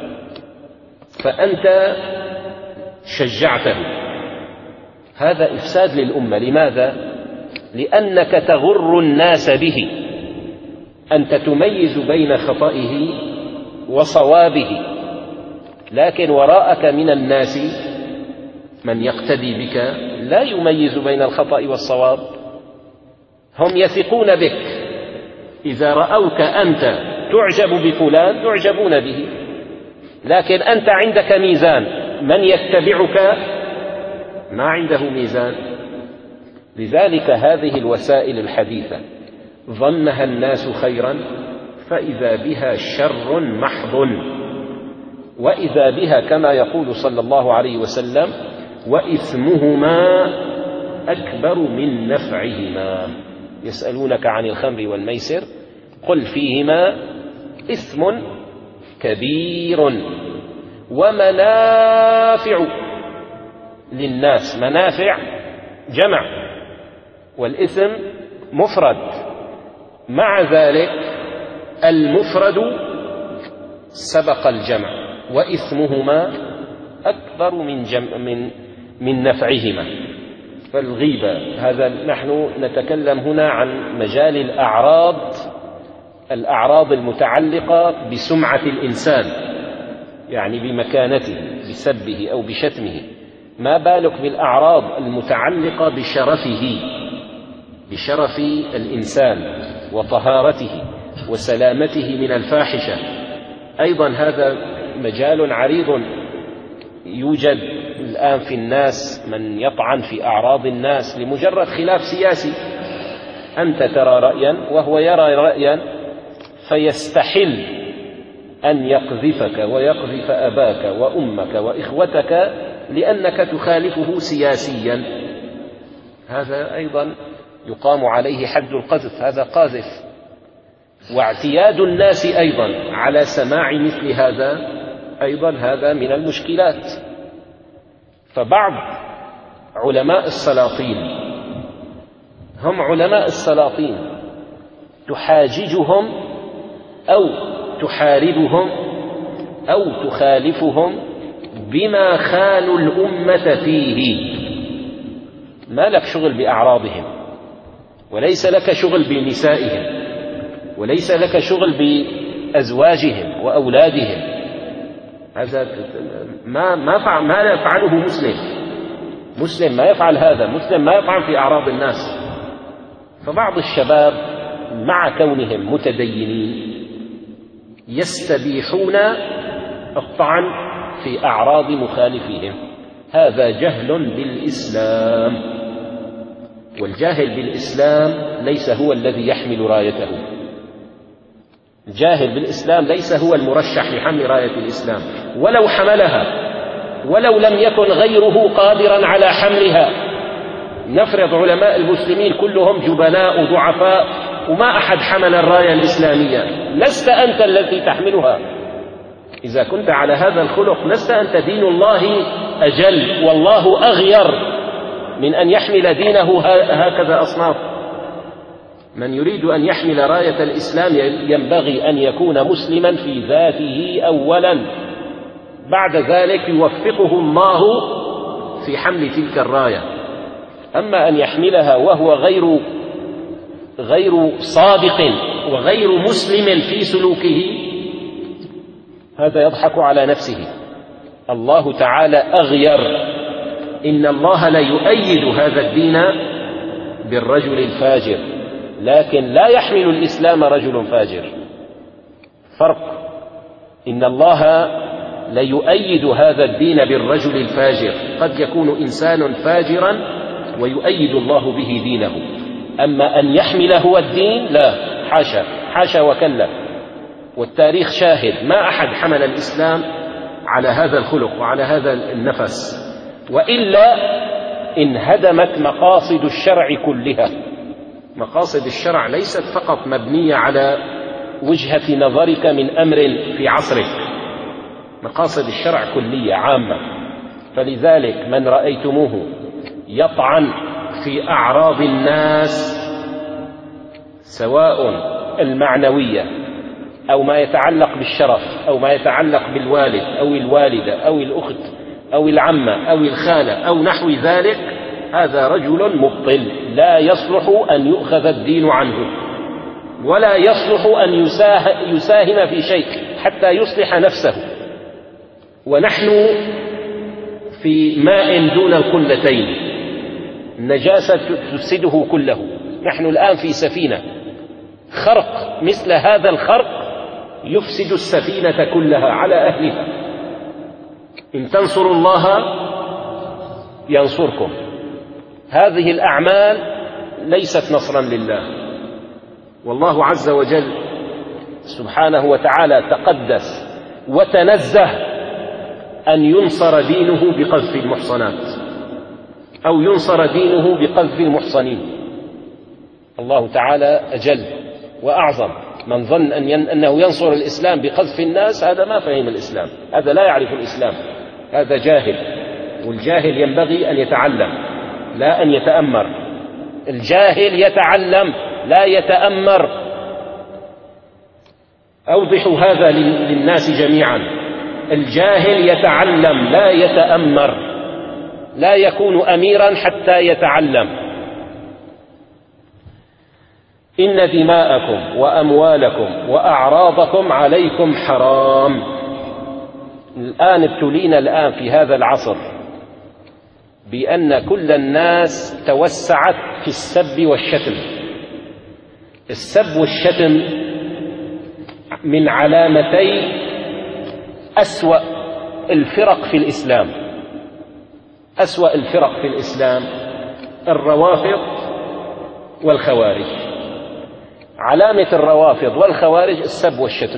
فأنت شجعته، هذا إفساد للأمة. لماذا؟ لأنك تغر الناس به. أنت تميز بين خطئه وصوابه، لكن وراءك من الناس من يقتدي بك لا يميز بين الخطأ والصواب. هم يثقون بك، إذا رأوك أنت تعجب بفلان يعجبون به، لكن أنت عندك ميزان، من يتبعك ما عنده ميزان. لذلك هذه الوسائل الحديثة ظنها الناس خيرا فإذا بها شر محض، وإذا بها كما يقول صلى الله عليه وسلم: وإثمهما أكبر من نفعهما. يسألونك عن الخمر والميسر قل فيهما إثم كبير ومنافع للناس. منافع جمع، والإثم مفرد، مع ذلك المفرد سبق الجمع، وإثمهما أكبر من جمع من من نفعهما. فالغيبة، هذا نحن نتكلم هنا عن مجال الأعراض الأعراض المتعلقة بسمعة الإنسان، يعني بمكانته، بسبه أو بشتمه. ما بالك بالأعراض المتعلقة بشرفه، بشرف الإنسان وطهارته وسلامته من الفاحشة. أيضا هذا مجال عريض. يوجد الآن في الناس من يطعن في أعراض الناس لمجرد خلاف سياسي. أنت ترى رأيا وهو يرى رأيا، فيستحل أن يقذفك ويقذف أباك وأمك وإخوتك لأنك تخالفه سياسيا. هذا أيضا يقام عليه حد القذف، هذا قاذف. واعتياد الناس أيضا على سماع مثل هذا أيضا هذا من المشكلات. فبعض علماء السلاطين، هم علماء السلاطين، تحاججهم أو تحاربهم أو تخالفهم بما خالوا الأمة فيه. ما لك شغل بأعراضهم، وليس لك شغل بنسائهم، وليس لك شغل بأزواجهم وأولادهم. هذا ما ما فعل ما لا يفعله مسلم. مسلم ما يفعل هذا، مسلم ما يطعن في أعراض الناس. فبعض الشباب مع كونهم متدينين يستبيحون الطعن في أعراض مخالفهم. هذا جهل بالإسلام، والجاهل بالإسلام ليس هو الذي يحمل رايته. الجاهل بالإسلام ليس هو المرشح لحمل راية الإسلام، ولو حملها، ولو لم يكن غيره قادرا على حملها. نفرض علماء المسلمين كلهم جبناء وضعفاء وما أحد حمل الراية الإسلامية، لست أنت الذي تحملها. إذا كنت على هذا الخلق لست أنت. دين الله أجل، والله أغير من أن يحمل دينه هكذا أصناف. من يريد أن يحمل راية الإسلام ينبغي أن يكون مسلما في ذاته أولا، بعد ذلك يوفقه الله في حمل تلك الراية. أما أن يحملها وهو غير غير صادق وغير مسلم في سلوكه، هذا يضحك على نفسه. الله تعالى أغير. إن الله لا يؤيد هذا الدين بالرجل الفاجر، لكن لا يحمل الإسلام رجل فاجر. فرق. إن الله لا يؤيد هذا الدين بالرجل الفاجر، قد يكون إنسان فاجرا ويؤيد الله به دينه، أما أن يحمل هو الدين لا، حاشا حاشا وكلا. والتاريخ شاهد، ما أحد حمل الإسلام على هذا الخلق وعلى هذا النفس، وإلا انهدمت مقاصد الشرع كلها. مقاصد الشرع ليست فقط مبنية على وجهة نظرك من أمر في عصرك. مقاصد الشرع كلية عامة، فلذلك من رأيتموه يطعن في أعراض الناس سواء المعنوية أو ما يتعلق بالشرف أو ما يتعلق بالوالد أو الوالدة أو الأخت أو العمة أو الخالة أو نحو ذلك، هذا رجل مبطل لا يصلح أن يؤخذ الدين عنه، ولا يصلح أن يساهم في شيء حتى يصلح نفسه. ونحن في ماء دون القلتين، النجاسة تفسده كله. نحن الآن في سفينة، خرق مثل هذا الخرق يفسد السفينة كلها على أهلها. إن تنصروا الله ينصركم. هذه الأعمال ليست نصرا لله، والله عز وجل سبحانه وتعالى تقدس وتنزه أن ينصر دينه بقذف المحصنات أو ينصر دينه بقذف المحصنين. الله تعالى أجل وأعظم. من ظن أن ين... أنه ينصر الإسلام بقذف الناس، هذا ما فهم الإسلام، هذا لا يعرف الإسلام، هذا جاهل. والجاهل ينبغي أن يتعلم لا أن يتأمر. الجاهل يتعلم لا يتأمر. أوضحوا هذا للناس جميعا. الجاهل يتعلم لا يتأمر، لا يكون أميرا حتى يتعلم. إن دماءكم وأموالكم وأعراضكم عليكم حرام. الآن ابتلينا الآن في هذا العصر بأن كل الناس توسعت في السب والشتم. السب والشتم من علامتي أسوأ الفرق في الإسلام. أسوأ الفرق في الإسلام الروافض والخوارج. علامة الروافض والخوارج السب والشتم.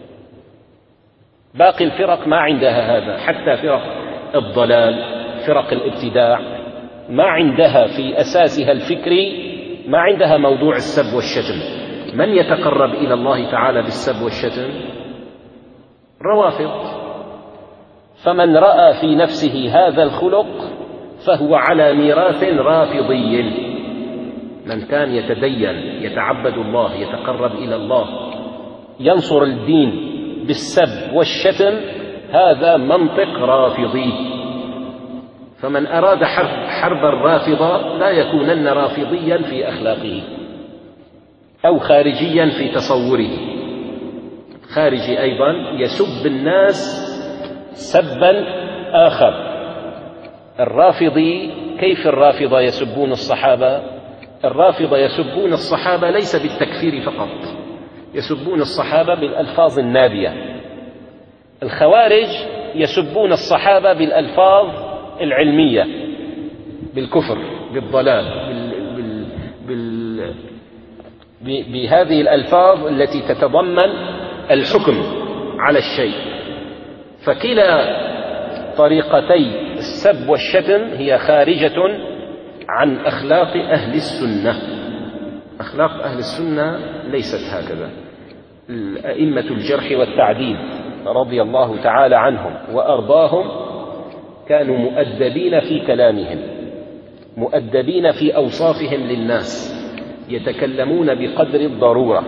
باقي الفرق ما عندها هذا، حتى فرق الضلال، فرق الابتداع، ما عندها في أساسها الفكري ما عندها موضوع السب والشتم. من يتقرب إلى الله تعالى بالسب والشتم؟ روافض. فمن رأى في نفسه هذا الخلق فهو على ميراث رافضي. من كان يتدين يتعبد الله يتقرب إلى الله ينصر الدين بالسب والشتم، هذا منطق رافضي. فمن أراد حرب, حرب الرافضة لا يكونن رافضيا في أخلاقه أو خارجيا في تصوره. خارجي أيضا يسب الناس سبا آخر. الرافضي كيف الرافضة يسبون الصحابة؟ الرافضة يسبون الصحابة ليس بالتكفير فقط، يسبون الصحابة بالألفاظ النابية. الخوارج يسبون الصحابة بالألفاظ العلمية، بالكفر، بالضلال، بال... بال... بال... بهذه الألفاظ التي تتضمن الحكم على الشيء. فكلا طريقتي السب والشتم هي خارجة عن أخلاق أهل السنة. أخلاق أهل السنة ليست هكذا. الأئمة الجرح والتعديل رضي الله تعالى عنهم وأرضاهم كانوا مؤدبين في كلامهم، مؤدبين في أوصافهم للناس، يتكلمون بقدر الضرورة.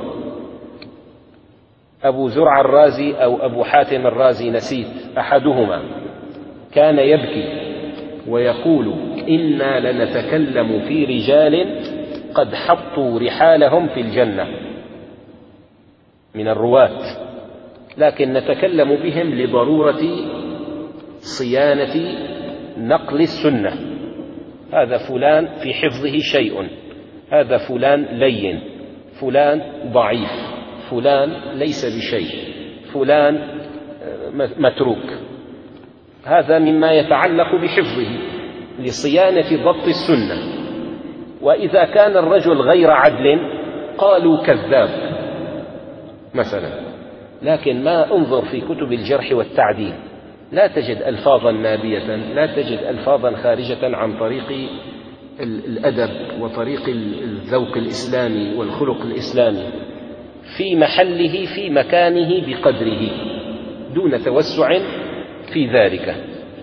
أبو زرع الرازي أو أبو حاتم الرازي نسيت أحدهما كان يبكي ويقول: إنا لنتكلم في رجال قد حطوا رحالهم في الجنة من الرواة، لكن نتكلم بهم لضرورة صيانة نقل السنة. هذا فلان في حفظه شيء، هذا فلان لين، فلان ضعيف، فلان ليس بشيء، فلان متروك. هذا مما يتعلق بحفظه لصيانة ضبط السنة. وإذا كان الرجل غير عدل قالوا كذاب مثلا. لكن ما انظر في كتب الجرح والتعديل لا تجد ألفاظا نابية، لا تجد ألفاظا خارجة عن طريق الأدب وطريق الذوق الإسلامي والخلق الإسلامي. في محله في مكانه بقدره دون توسع في ذلك.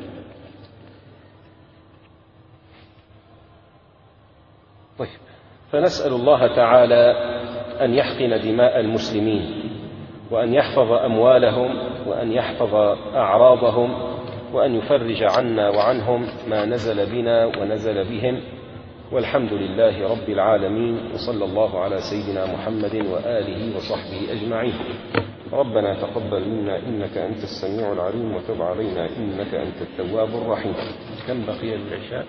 طيب، فنسأل الله تعالى أن يحقن دماء المسلمين، وأن يحفظ أموالهم، وأن يحفظ أعراضهم، وأن يفرج عنا وعنهم ما نزل بنا ونزل بهم، والحمد لله رب العالمين، وصلى الله على سيدنا محمد وآله وصحبه أجمعين. ربنا تقبل منا إنك أنت السميع العليم، وتب علينا إنك أنت التواب الرحيم. كم بقي للعشاء؟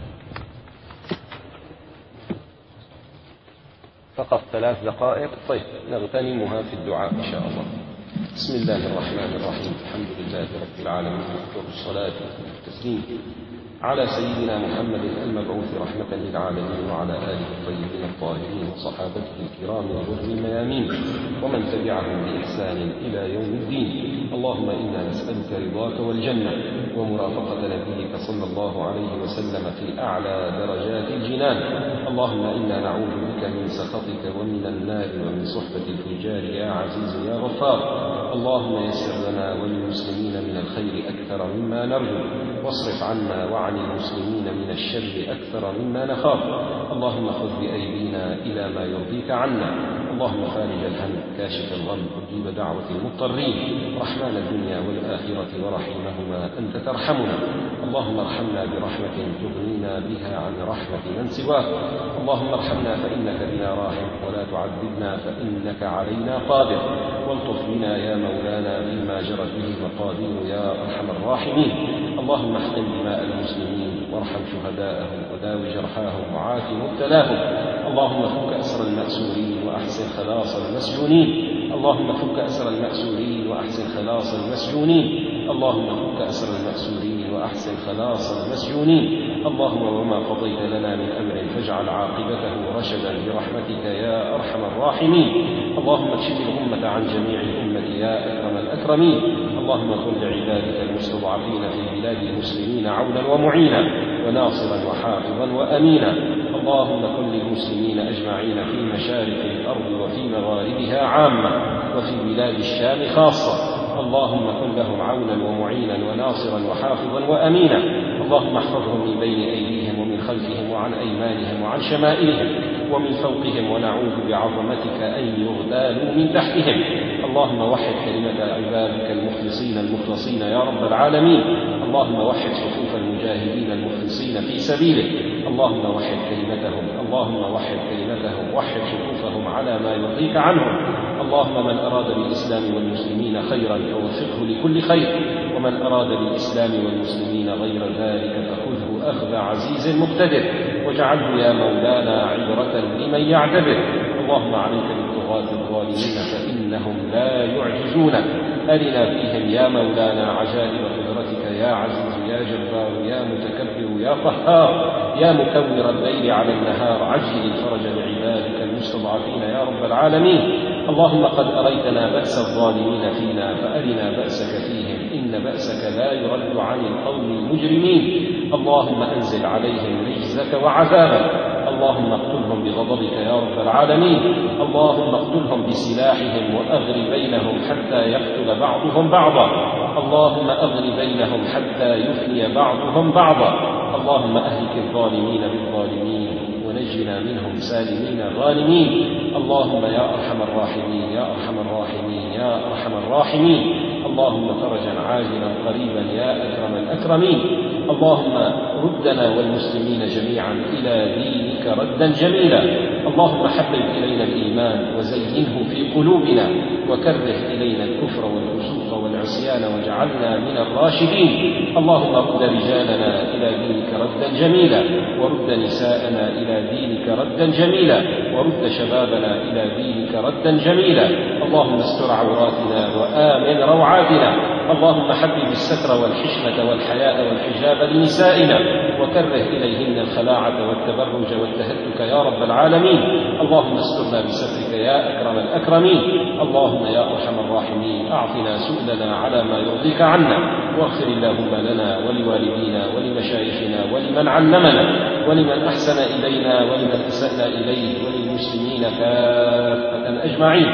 فقط ثلاث دقائق. طيب، نغتنمها في الدعاء إن شاء الله. بسم الله الرحمن الرحيم. الحمد لله رب العالمين، والصلاة والتسليم على سيدنا محمد المبعوث رحمة للعالمين، وعلى آله الطيبين الطاهرين وصحابته الكرام الغر الميامين، ومن تبعهم بإحسان إلى يوم الدين. اللهم إنا نسألك رضاك والجنة، ومرافقة نبيك صلى الله عليه وسلم في أعلى درجات الجنان. اللهم إنا نعوذ بك من سخطك ومن النار ومن صحبة الفجار يا عزيز يا غفار. اللهم يسر لنا وللمسلمين من الخير أكثر مما نرجو، واصرف عنا وعن المسلمين من الشر أكثر مما نخاف. اللهم خذ بأيدينا إلى ما يرضيك عنا. اللهم خارج الهم، كاشف الغم، مجيب دعوة المضطرين، رحمن الدنيا والآخرة ورحيمهما أنت ترحمنا. اللهم ارحمنا برحمة تغنينا بها عن رحمة من سواك. اللهم ارحمنا فإنك بنا راحم، ولا تعذبنا فإنك علينا قادر. والطف بنا يا مولانا بما جرت به المقادير يا أرحم الراحمين. اللهم احقن دماء المسلمين، وارحم شهداءهم، وداو جرحاهم، وعاف مبتلاهم. اللهم فك أسر المأسورين، وأحسن خلاص المسجونين. اللهم فك أسر المأسورين، وأحسن خلاص المسجونين. اللهم فك أسر المأسورين، وأحسن خلاص المسجونين. اللهم وما قضيت لنا من أمر فاجعل عاقبته رشدا برحمتك يا أرحم الراحمين. اللهم اكشف الغمة عن جميع الأمة يا أكرم الأكرمين. اللهم كن لعبادك المستضعفين في بلاد المسلمين عونا ومعينا، وناصرا وحافظا وأمينا. اللهم كن للمسلمين أجمعين في مشارق الأرض وفي مغاربها عامة، وفي بلاد الشام خاصة. اللهم كن لهم عونا ومعينا وناصرا وحافظا وأمينا. اللهم احفظهم من بين أيديهم ومن خلفهم وعن أيمانهم وعن شمائلهم ومن فوقهم، ونعوذ بعظمتك أن يغتالوا من تحتهم. اللهم وحد كلمة عبادك المخلصين المخلصين يا رب العالمين. اللهم وحد صفوف المجاهدين المخلصين في سبيلك. اللهم وحد كلمتهم، اللهم وحد كلمتهم، وحد صفوفهم على ما يرضيك عنهم. اللهم من أراد بالإسلام والمسلمين خيرا فوفقه لكل خير، ومن أراد بالإسلام والمسلمين غير ذلك فخذه أخذ عزيز مقتدر، واجعله يا مولانا عبرة لمن يعتبر. اللهم عليك بالطغاة الظالمين فإنهم لا يعجزون. أرنا فيهم يا مولانا عجائب قدرتك يا عزيز يا جبار يا متكبر يا قهار يا مكور الليل على النهار. عجل الفرج لعبادك المستضعفين يا رب العالمين. اللهم قد أريتنا بأس الظالمين فينا، فأرنا بأسك فيهم، إن بأسك لا يرد عن القوم المجرمين. اللهم أنزل عليهم رجزك وعذابك. اللهم اقتلهم بغضبك يا رب العالمين. اللهم اقتلهم بسلاحهم، وأغر بينهم حتى يقتل بعضهم بعضا. اللهم أغر بينهم حتى يفني بعضهم بعضا. اللهم أهلك الظالمين بالظالمين، ونجنا منهم سالمين غانمين. اللهم يا أرحم الراحمين يا أرحم الراحمين يا أرحم الراحمين. اللهم فرجا عاجلا قريبا يا أكرم الأكرمين. اللهم ردنا والمسلمين جميعا إلى دينك ردا جميلا. اللهم حبب إلينا الإيمان وزينه في قلوبنا، وكره إلينا الكفر والفسوق والعصيان واجعلنا من الراشدين. اللهم رد رجالنا إلى دينك ردا جميلا، ورد نساءنا إلى دينك ردا جميلا، ورد شبابنا إلى دينك ردا جميلا. اللهم استر عوراتنا وآمن روعاتنا. اللهم حبب الستر والحشمة والحياء والحجاب لنسائنا، وكره إليهن الخلاعة والتبرج والتهتك يا رب العالمين. اللهم استرنا بسترك يا أكرم الأكرمين. اللهم يا أرحم الراحمين أعطنا سؤلنا على ما يرضيك عنا، واغفر اللهم لنا ولوالدينا ولمشايخنا ولمن علمنا ولمن أحسن إلينا ولمن أسأنا إليه وللمسلمين كافة أجمعين.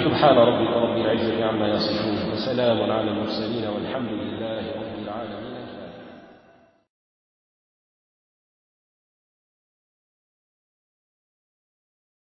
سبحان ربك رب العزة عما يصفون وسلام على المرسلين والحمد لله